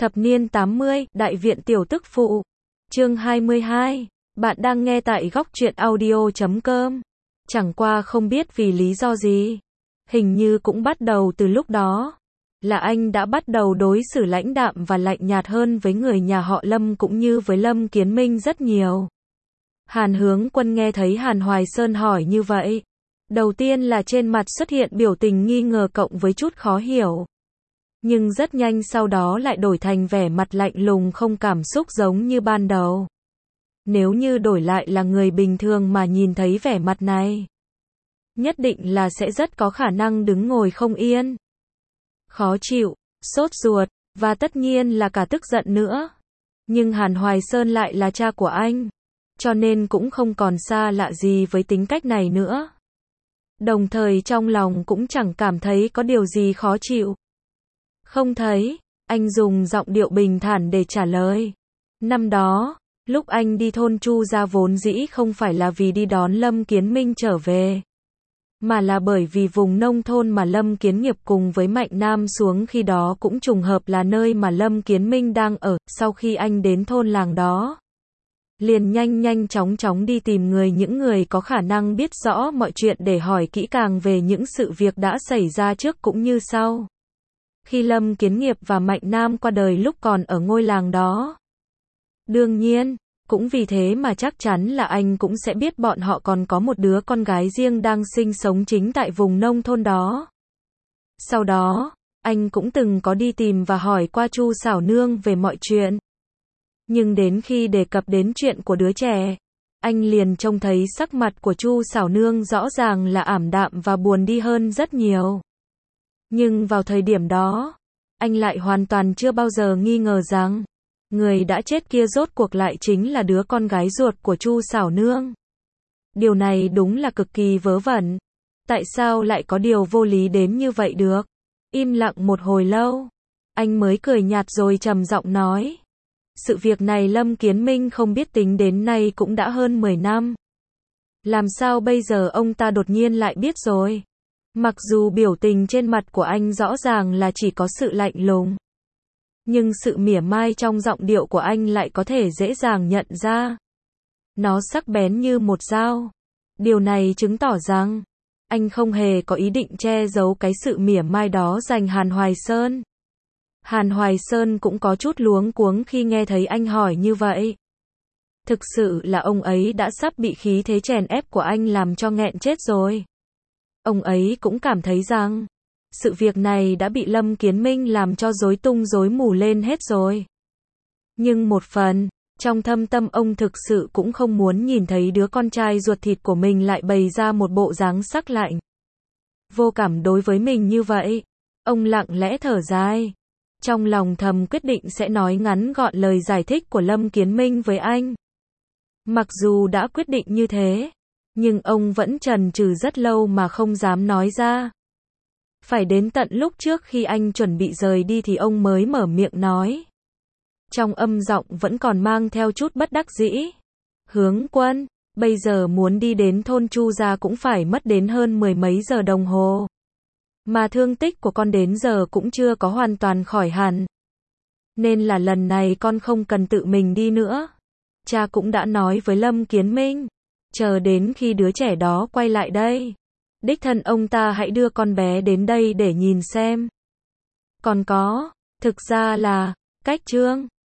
Thập niên 80, Đại viện tiểu tức phụ. Chương 22. Bạn đang nghe tại góc truyện audio.com. Chẳng qua không biết vì lý do gì. Hình như cũng bắt đầu từ lúc đó. Là anh đã bắt đầu đối xử lãnh đạm và lạnh nhạt hơn với người nhà họ Lâm cũng như với Lâm Kiến Minh rất nhiều. Hàn Hướng Quân nghe thấy Hàn Hoài Sơn hỏi như vậy. Đầu tiên là trên mặt xuất hiện biểu tình nghi ngờ cộng với chút khó hiểu. Nhưng rất nhanh sau đó lại đổi thành vẻ mặt lạnh lùng không cảm xúc giống như ban đầu. Nếu như đổi lại là người bình thường mà nhìn thấy vẻ mặt này, nhất định là sẽ rất có khả năng đứng ngồi không yên. Khó chịu, sốt ruột, và tất nhiên là cả tức giận nữa. Nhưng Hàn Hoài Sơn lại là cha của anh, cho nên cũng không còn xa lạ gì với tính cách này nữa. Đồng thời trong lòng cũng chẳng cảm thấy có điều gì khó chịu. Không thấy, anh dùng giọng điệu bình thản để trả lời. Năm đó, lúc anh đi thôn Chu gia vốn dĩ không phải là vì đi đón Lâm Kiến Minh trở về, mà là bởi vì vùng nông thôn mà Lâm Kiến Nghiệp cùng với Mạnh Nam xuống khi đó cũng trùng hợp là nơi mà Lâm Kiến Minh đang ở. Sau khi anh đến thôn làng đó, liền nhanh chóng đi tìm những người có khả năng biết rõ mọi chuyện để hỏi kỹ càng về những sự việc đã xảy ra trước cũng như sau. Khi Lâm Kiến Nghiệp và Mạnh Nam qua đời lúc còn ở ngôi làng đó. Đương nhiên, cũng vì thế mà chắc chắn là anh cũng sẽ biết bọn họ còn có một đứa con gái riêng đang sinh sống chính tại vùng nông thôn đó. Sau đó, anh cũng từng có đi tìm và hỏi qua Chu Xảo Nương về mọi chuyện. Nhưng đến khi đề cập đến chuyện của đứa trẻ, anh liền trông thấy sắc mặt của Chu Xảo Nương rõ ràng là ảm đạm và buồn đi hơn rất nhiều. Nhưng vào thời điểm đó, anh lại hoàn toàn chưa bao giờ nghi ngờ rằng người đã chết kia rốt cuộc lại chính là đứa con gái ruột của Chu Xảo Nương. Điều này đúng là cực kỳ vớ vẩn. Tại sao lại có điều vô lý đến như vậy được? Im lặng một hồi lâu, anh mới cười nhạt rồi trầm giọng nói. Sự việc này Lâm Kiến Minh không biết tính đến nay cũng đã hơn 10 năm. Làm sao bây giờ ông ta đột nhiên lại biết rồi? Mặc dù biểu tình trên mặt của anh rõ ràng là chỉ có sự lạnh lùng, nhưng sự mỉa mai trong giọng điệu của anh lại có thể dễ dàng nhận ra. Nó sắc bén như một dao. Điều này chứng tỏ rằng anh không hề có ý định che giấu cái sự mỉa mai đó dành Hàn Hoài Sơn. Hàn Hoài Sơn cũng có chút luống cuống khi nghe thấy anh hỏi như vậy. Thực sự là ông ấy đã sắp bị khí thế chèn ép của anh làm cho nghẹn chết rồi. Ông ấy cũng cảm thấy rằng sự việc này đã bị Lâm Kiến Minh làm cho rối tung rối mù lên hết rồi. Nhưng một phần, trong thâm tâm ông thực sự cũng không muốn nhìn thấy đứa con trai ruột thịt của mình lại bày ra một bộ dáng sắc lạnh, vô cảm đối với mình như vậy. Ông lặng lẽ thở dài, trong lòng thầm quyết định sẽ nói ngắn gọn lời giải thích của Lâm Kiến Minh với anh. Mặc dù đã quyết định như thế, nhưng ông vẫn chần chừ rất lâu mà không dám nói ra. Phải đến tận lúc trước khi anh chuẩn bị rời đi thì ông mới mở miệng nói. Trong âm giọng vẫn còn mang theo chút bất đắc dĩ. Hướng Quân, bây giờ muốn đi đến thôn Chu gia cũng phải mất đến hơn 10 mấy giờ đồng hồ. Mà thương tích của con đến giờ cũng chưa có hoàn toàn khỏi hẳn. Nên là lần này con không cần tự mình đi nữa. Cha cũng đã nói với Lâm Kiến Minh, chờ đến khi đứa trẻ đó quay lại đây, đích thân ông ta hãy đưa con bé đến đây để nhìn xem. Còn có, thực ra là, cách Trương